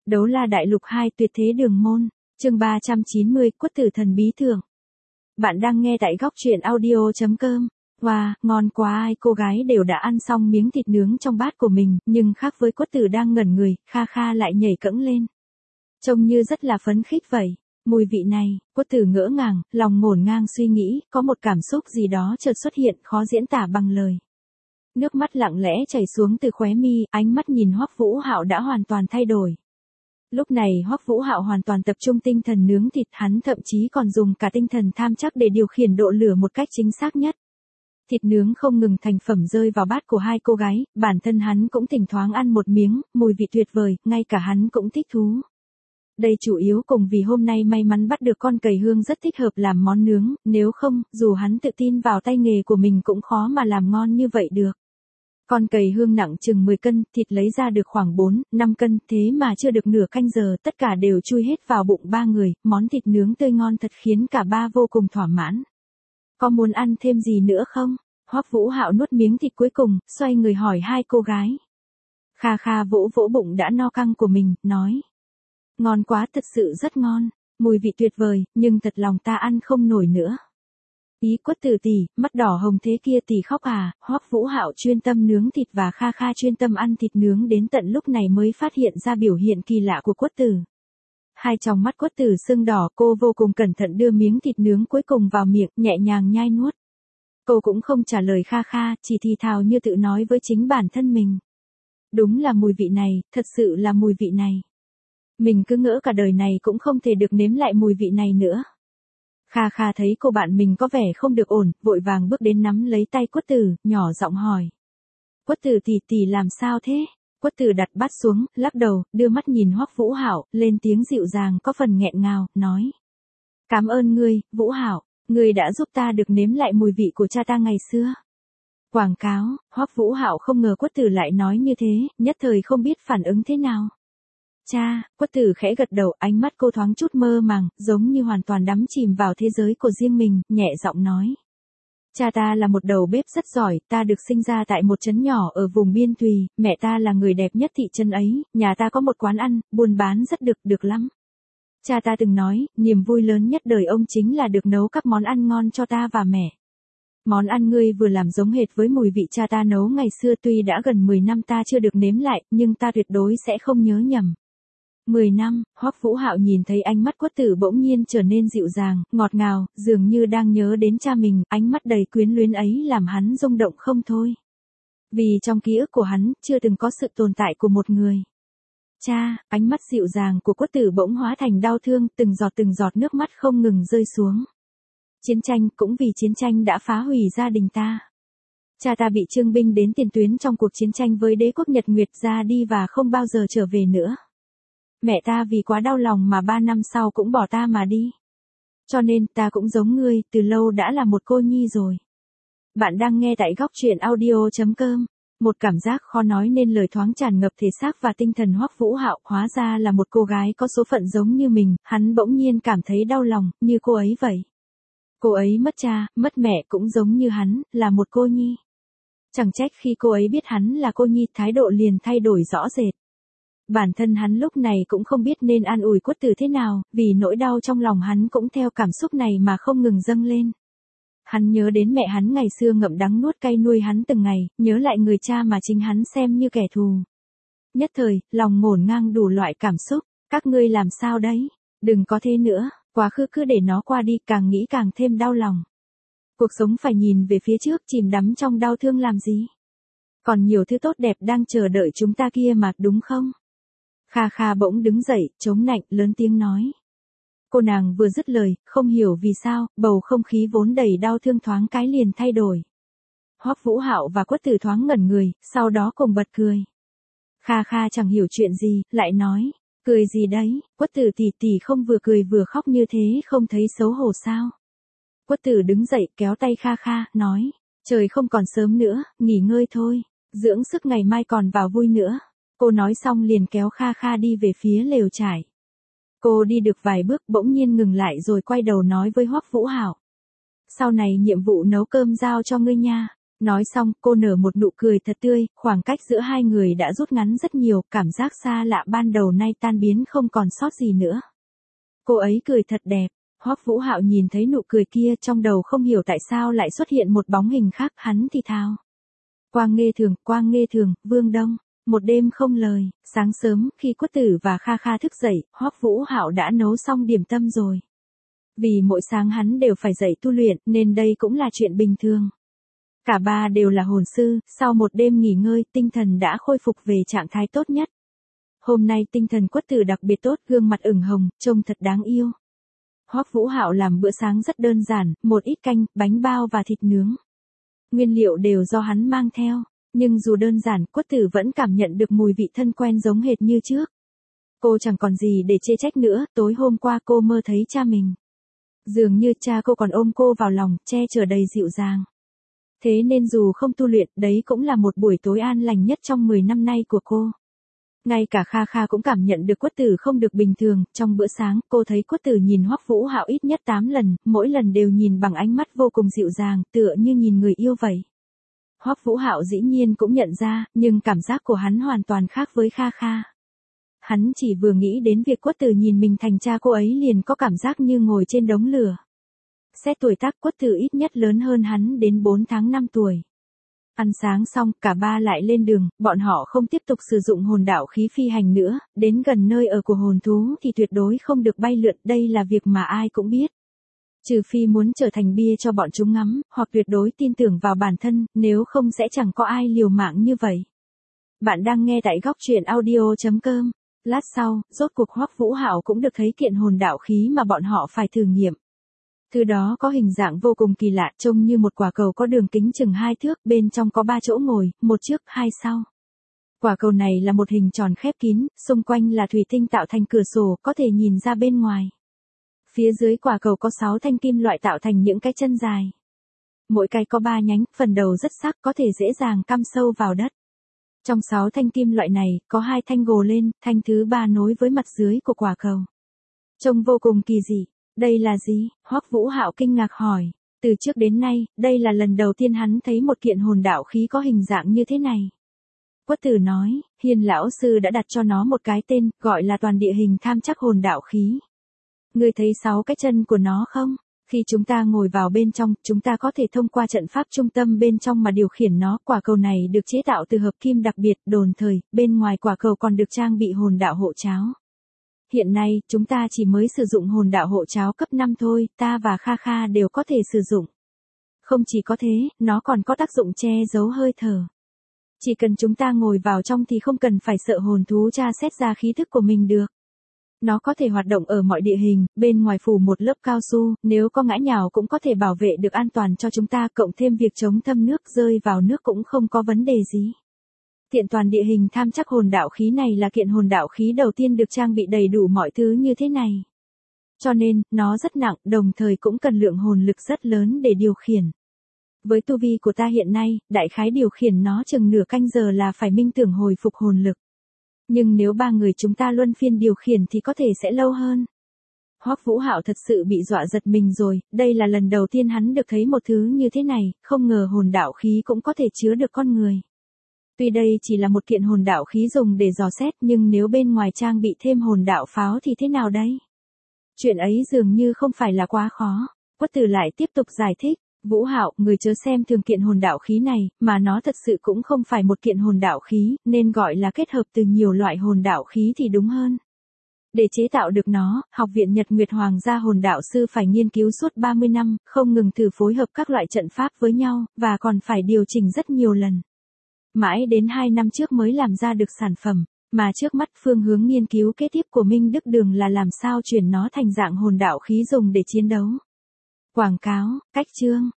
Đấu La Đại Lục 2 Tuyệt Thế Đường Môn, chương 390, Quất Tử Thần Bí Thưởng. Bạn đang nghe tại góc truyện audio.com. Wow, ngon quá, ai cô gái đều đã ăn xong miếng thịt nướng trong bát của mình, nhưng khác với Quất Tử đang ngẩn người, Kha Kha lại nhảy cẫng lên. Trông như rất là phấn khích vậy. Mùi vị này, Quất Tử ngỡ ngàng, lòng ngổn ngang suy nghĩ, có một cảm xúc gì đó chợt xuất hiện, khó diễn tả bằng lời. Nước mắt lặng lẽ chảy xuống từ khóe mi, ánh mắt nhìn Hoắc Vũ Hạo đã hoàn toàn thay đổi. Lúc này Hoắc Vũ Hạo hoàn toàn tập trung tinh thần nướng thịt, hắn thậm chí còn dùng cả tinh thần tham chắc để điều khiển độ lửa một cách chính xác nhất. Thịt nướng không ngừng thành phẩm rơi vào bát của hai cô gái, bản thân hắn cũng thỉnh thoảng ăn một miếng, mùi vị tuyệt vời, ngay cả hắn cũng thích thú. Đây chủ yếu cùng vì hôm nay may mắn bắt được con cầy hương rất thích hợp làm món nướng, nếu không, dù hắn tự tin vào tay nghề của mình cũng khó mà làm ngon như vậy được. Con cầy hương nặng chừng 10 cân, thịt lấy ra được khoảng 4-5 cân, thế mà chưa được nửa canh giờ, tất cả đều chui hết vào bụng ba người, món thịt nướng tươi ngon thật khiến cả ba vô cùng thỏa mãn. Có muốn ăn thêm gì nữa không? Hoắc Vũ Hạo nuốt miếng thịt cuối cùng, xoay người hỏi hai cô gái. Kha Kha vỗ vỗ bụng đã no căng của mình, nói. Ngon quá, thật sự rất ngon, mùi vị tuyệt vời, nhưng thật lòng ta ăn không nổi nữa. Ý Quất Tử tỷ, mắt đỏ hồng thế kia tỷ khóc à? Hoắc Vũ Hạo chuyên tâm nướng thịt và Kha Kha chuyên tâm ăn thịt nướng, đến tận lúc này mới phát hiện ra biểu hiện kỳ lạ của Quất Tử. Hai tròng mắt Quất Tử sưng đỏ, cô vô cùng cẩn thận đưa miếng thịt nướng cuối cùng vào miệng, nhẹ nhàng nhai nuốt. Cô cũng không trả lời Kha Kha, chỉ thì thào như tự nói với chính bản thân mình. Đúng là mùi vị này, thật sự là mùi vị này. Mình cứ ngỡ cả đời này cũng không thể được nếm lại mùi vị này nữa. Kha Kha thấy cô bạn mình có vẻ không được ổn, vội vàng bước đến nắm lấy tay Quất Tử, nhỏ giọng hỏi. Quất Tử tỷ làm sao thế? Quất Tử đặt bát xuống, lắc đầu, đưa mắt nhìn Hoắc Vũ Hạo, lên tiếng dịu dàng có phần nghẹn ngào, nói. Cảm ơn ngươi, Vũ Hạo, ngươi đã giúp ta được nếm lại mùi vị của cha ta ngày xưa. Quảng cáo, Hoắc Vũ Hạo không ngờ Quất Tử lại nói như thế, nhất thời không biết phản ứng thế nào. Cha, Quất Tử khẽ gật đầu, ánh mắt cô thoáng chút mơ màng, giống như hoàn toàn đắm chìm vào thế giới của riêng mình, nhẹ giọng nói. Cha ta là một đầu bếp rất giỏi, ta được sinh ra tại một trấn nhỏ ở vùng biên thùy, mẹ ta là người đẹp nhất thị trấn ấy, nhà ta có một quán ăn, buôn bán rất được lắm. Cha ta từng nói, niềm vui lớn nhất đời ông chính là được nấu các món ăn ngon cho ta và mẹ. Món ăn ngươi vừa làm giống hệt với mùi vị cha ta nấu ngày xưa, tuy đã gần 10 năm ta chưa được nếm lại, nhưng ta tuyệt đối sẽ không nhớ nhầm. 10 năm, Hoắc Vũ Hạo nhìn thấy ánh mắt Quất Tử bỗng nhiên trở nên dịu dàng, ngọt ngào, dường như đang nhớ đến cha mình, ánh mắt đầy quyến luyến ấy làm hắn rung động không thôi. Vì trong ký ức của hắn, chưa từng có sự tồn tại của một người. Cha, ánh mắt dịu dàng của Quất Tử bỗng hóa thành đau thương, từng giọt nước mắt không ngừng rơi xuống. Chiến tranh, cũng vì chiến tranh đã phá hủy gia đình ta. Cha ta bị trương binh đến tiền tuyến trong cuộc chiến tranh với đế quốc Nhật Nguyệt, ra đi và không bao giờ trở về nữa. Mẹ ta vì quá đau lòng mà 3 năm sau cũng bỏ ta mà đi. Cho nên ta cũng giống ngươi, từ lâu đã là một cô nhi rồi. Bạn đang nghe tại góc truyện audio.com. Một cảm giác khó nói nên lời thoáng tràn ngập thể xác và tinh thần Hoắc Vũ Hạo, hóa ra là một cô gái có số phận giống như mình, hắn bỗng nhiên cảm thấy đau lòng, như cô ấy vậy. Cô ấy mất cha, mất mẹ cũng giống như hắn, là một cô nhi. Chẳng trách khi cô ấy biết hắn là cô nhi, thái độ liền thay đổi rõ rệt. Bản thân hắn lúc này cũng không biết nên an ủi Quất Tử thế nào, vì nỗi đau trong lòng hắn cũng theo cảm xúc này mà không ngừng dâng lên. Hắn nhớ đến mẹ hắn ngày xưa ngậm đắng nuốt cay nuôi hắn từng ngày, nhớ lại người cha mà chính hắn xem như kẻ thù. Nhất thời, lòng ngổn ngang đủ loại cảm xúc, các ngươi làm sao đấy? Đừng có thế nữa, quá khứ cứ để nó qua đi, càng nghĩ càng thêm đau lòng. Cuộc sống phải nhìn về phía trước, chìm đắm trong đau thương làm gì? Còn nhiều thứ tốt đẹp đang chờ đợi chúng ta kia mà, đúng không? Kha Kha bỗng đứng dậy, chống nạnh, lớn tiếng nói. Cô nàng vừa dứt lời, không hiểu vì sao, bầu không khí vốn đầy đau thương thoáng cái liền thay đổi. Hoắc Vũ Hạo và Quất Tử thoáng ngẩn người, sau đó cùng bật cười. Kha Kha chẳng hiểu chuyện gì, lại nói, cười gì đấy, Quất Tử tỷ không vừa cười vừa khóc như thế không thấy xấu hổ sao? Quất Tử đứng dậy kéo tay Kha Kha, nói, trời không còn sớm nữa, nghỉ ngơi thôi, dưỡng sức ngày mai còn vào vui nữa. Cô nói xong liền kéo Kha Kha đi về phía lều trại. Cô đi được vài bước bỗng nhiên ngừng lại rồi quay đầu nói với Hoắc Vũ Hạo. Sau này nhiệm vụ nấu cơm giao cho ngươi nha, Nói xong, cô nở một nụ cười thật tươi, khoảng cách giữa hai người đã rút ngắn rất nhiều, cảm giác xa lạ ban đầu nay tan biến không còn sót gì nữa. Cô ấy cười thật đẹp. Hoắc Vũ Hạo nhìn thấy nụ cười kia, trong đầu không hiểu tại sao lại xuất hiện một bóng hình khác, hắn thì thào. Quang Nghê Thường, Vương Đông. Một đêm không lời, sáng sớm, khi Quất Tử và Kha Kha thức dậy, Hoắc Vũ Hạo đã nấu xong điểm tâm rồi. Vì mỗi sáng hắn đều phải dậy tu luyện, nên đây cũng là chuyện bình thường. Cả ba đều là hồn sư, sau một đêm nghỉ ngơi, tinh thần đã khôi phục về trạng thái tốt nhất. Hôm nay tinh thần Quất Tử đặc biệt tốt, gương mặt ửng hồng, trông thật đáng yêu. Hoắc Vũ Hạo làm bữa sáng rất đơn giản, một ít canh, bánh bao và thịt nướng. Nguyên liệu đều do hắn mang theo, nhưng dù đơn giản, Quất Tử vẫn cảm nhận được mùi vị thân quen giống hệt như trước. Cô chẳng còn gì để chê trách nữa, tối hôm qua cô mơ thấy cha mình. Dường như cha cô còn ôm cô vào lòng, che chở đầy dịu dàng. Thế nên dù không tu luyện, đấy cũng là một buổi tối an lành nhất trong 10 năm nay của cô. Ngay cả Kha Kha cũng cảm nhận được Quất Tử không được bình thường, trong bữa sáng, cô thấy Quất Tử nhìn Hoắc Vũ Hạo ít nhất 8 lần, mỗi lần đều nhìn bằng ánh mắt vô cùng dịu dàng, tựa như nhìn người yêu vậy. Hoắc Vũ Hạo dĩ nhiên cũng nhận ra, nhưng cảm giác của hắn hoàn toàn khác với Kha Kha. Hắn chỉ vừa nghĩ đến việc Quất Tử nhìn mình thành cha cô ấy liền có cảm giác như ngồi trên đống lửa. Xét tuổi tác, Quất Tử ít nhất lớn hơn hắn đến 4 tháng 5 tuổi. Ăn sáng xong, cả ba lại lên đường, bọn họ không tiếp tục sử dụng hồn đạo khí phi hành nữa, đến gần nơi ở của hồn thú thì tuyệt đối không được bay lượn, đây là việc mà ai cũng biết. Trừ phi muốn trở thành bia cho bọn chúng ngắm, hoặc tuyệt đối tin tưởng vào bản thân, nếu không sẽ chẳng có ai liều mạng như vậy. Bạn đang nghe tại góc truyện audio.com. Lát sau, rốt cuộc Hoắc Vũ Hạo cũng được thấy kiện hồn đạo khí mà bọn họ phải thử nghiệm. Thứ đó có hình dạng vô cùng kỳ lạ, trông như một quả cầu có đường kính chừng 2 thước, bên trong có 3 chỗ ngồi, một trước, 2 sau. Quả cầu này là một hình tròn khép kín, xung quanh là thủy tinh tạo thành cửa sổ, có thể nhìn ra bên ngoài. Phía dưới quả cầu có 6 thanh kim loại tạo thành những cái chân dài. Mỗi cái có 3 nhánh, phần đầu rất sắc, có thể dễ dàng cắm sâu vào đất. Trong 6 thanh kim loại này, có 2 thanh gồ lên, thanh thứ 3 nối với mặt dưới của quả cầu. Trông vô cùng kỳ dị. Đây là gì? Hoắc Vũ Hạo kinh ngạc hỏi. Từ trước đến nay, đây là lần đầu tiên hắn thấy một kiện hồn đạo khí có hình dạng như thế này. Quất Tử nói, Hiền lão sư đã đặt cho nó một cái tên, gọi là toàn địa hình tham trắc hồn đạo khí. Ngươi thấy 6 cái chân của nó không? Khi chúng ta ngồi vào bên trong, chúng ta có thể thông qua trận pháp trung tâm bên trong mà điều khiển nó. Quả cầu này được chế tạo từ hợp kim đặc biệt, đồn thời, bên ngoài quả cầu còn được trang bị hồn đạo hộ cháo. Hiện nay, chúng ta chỉ mới sử dụng hồn đạo hộ cháo cấp 5 thôi, ta và Kha Kha đều có thể sử dụng. Không chỉ có thế, nó còn có tác dụng che giấu hơi thở. Chỉ cần chúng ta ngồi vào trong thì không cần phải sợ hồn thú tra xét ra khí thức của mình được. Nó có thể hoạt động ở mọi địa hình, bên ngoài phủ một lớp cao su, nếu có ngã nhào cũng có thể bảo vệ được an toàn cho chúng ta, cộng thêm việc chống thâm nước, rơi vào nước cũng không có vấn đề gì. Kiện toàn địa hình tham trắc hồn đạo khí này là kiện hồn đạo khí đầu tiên được trang bị đầy đủ mọi thứ như thế này. Cho nên, nó rất nặng, đồng thời cũng cần lượng hồn lực rất lớn để điều khiển. Với tu vi của ta hiện nay, đại khái điều khiển nó chừng nửa canh giờ là phải minh tưởng hồi phục hồn lực. Nhưng nếu 3 người chúng ta luân phiên điều khiển thì có thể sẽ lâu hơn. Hoắc Vũ Hạo thật sự bị dọa giật mình rồi, đây là lần đầu tiên hắn được thấy một thứ như thế này, không ngờ hồn đạo khí cũng có thể chứa được con người. Tuy đây chỉ là một kiện hồn đạo khí dùng để dò xét, nhưng nếu bên ngoài trang bị thêm hồn đạo pháo thì thế nào đây? Chuyện ấy dường như không phải là quá khó. Quất Tử lại tiếp tục giải thích. Vũ Hạo, người chớ xem thường kiện hồn đạo khí này, mà nó thật sự cũng không phải một kiện hồn đạo khí, nên gọi là kết hợp từ nhiều loại hồn đạo khí thì đúng hơn. Để chế tạo được nó, Học viện Nhật Nguyệt Hoàng gia hồn đạo sư phải nghiên cứu suốt 30 năm, không ngừng thử phối hợp các loại trận pháp với nhau, và còn phải điều chỉnh rất nhiều lần. Mãi đến 2 năm trước mới làm ra được sản phẩm, mà trước mắt phương hướng nghiên cứu kế tiếp của Minh Đức Đường là làm sao chuyển nó thành dạng hồn đạo khí dùng để chiến đấu. Quảng cáo, cách chương.